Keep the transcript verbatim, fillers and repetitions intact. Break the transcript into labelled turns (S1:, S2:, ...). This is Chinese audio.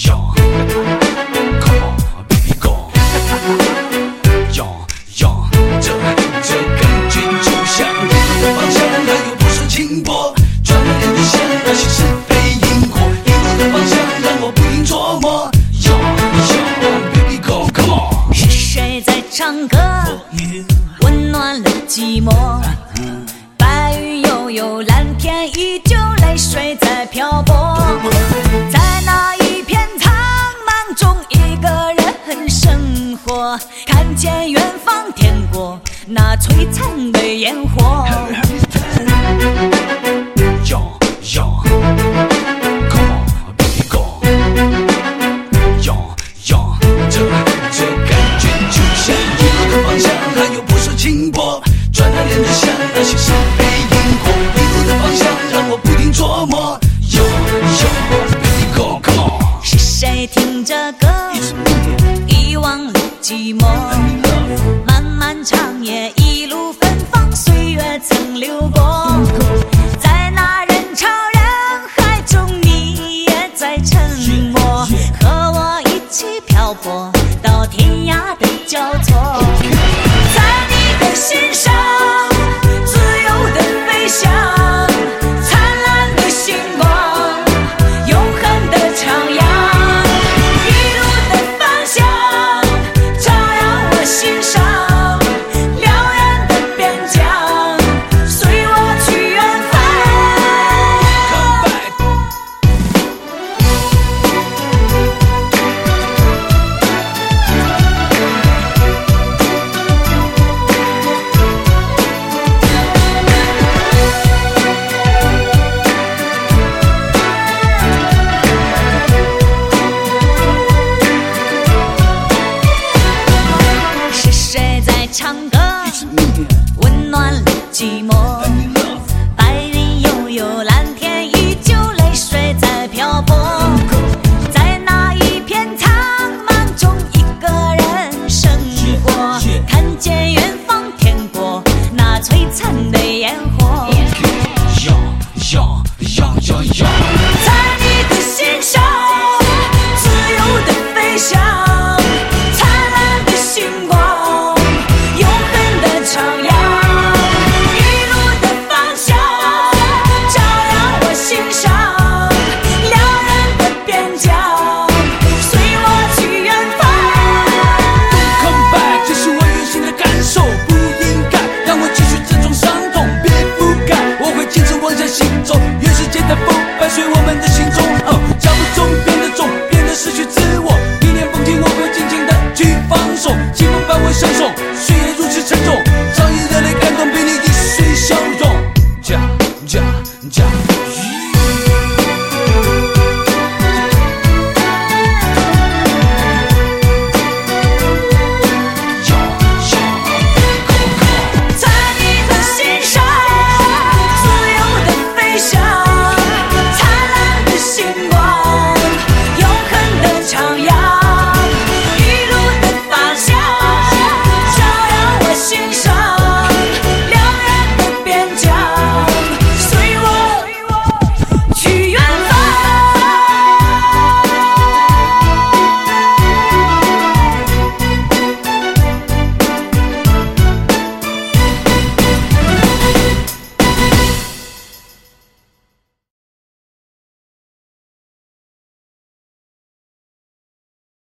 S1: Yo, come on, baby go. Yo, yo, 这这感觉就像一路方向，它又不是轻薄，转了脸就像那些是非因果，一路的方向让我不停琢磨。Yo, yo, baby go, come on.
S2: 是谁在唱歌，温暖了寂寞？白云悠悠，蓝天依旧，泪水在漂泊。在那一片苍茫中，一个人生活，看见远方天国那璀璨的烟火。
S1: Yo, yo, come on, baby go. Yo, yo, 这这感觉就像一路的方向，它又不是轻薄，转了脸就像那些是非因果，一路的方向让我不停琢磨。Yo, yo, baby go, come on.
S2: 是谁听着歌，遗忘了寂寞？漫漫长夜，一路芬芳，岁月曾流过。在那人潮人海中，你也在沉默，和我一起漂泊到天涯的交错。在你的心上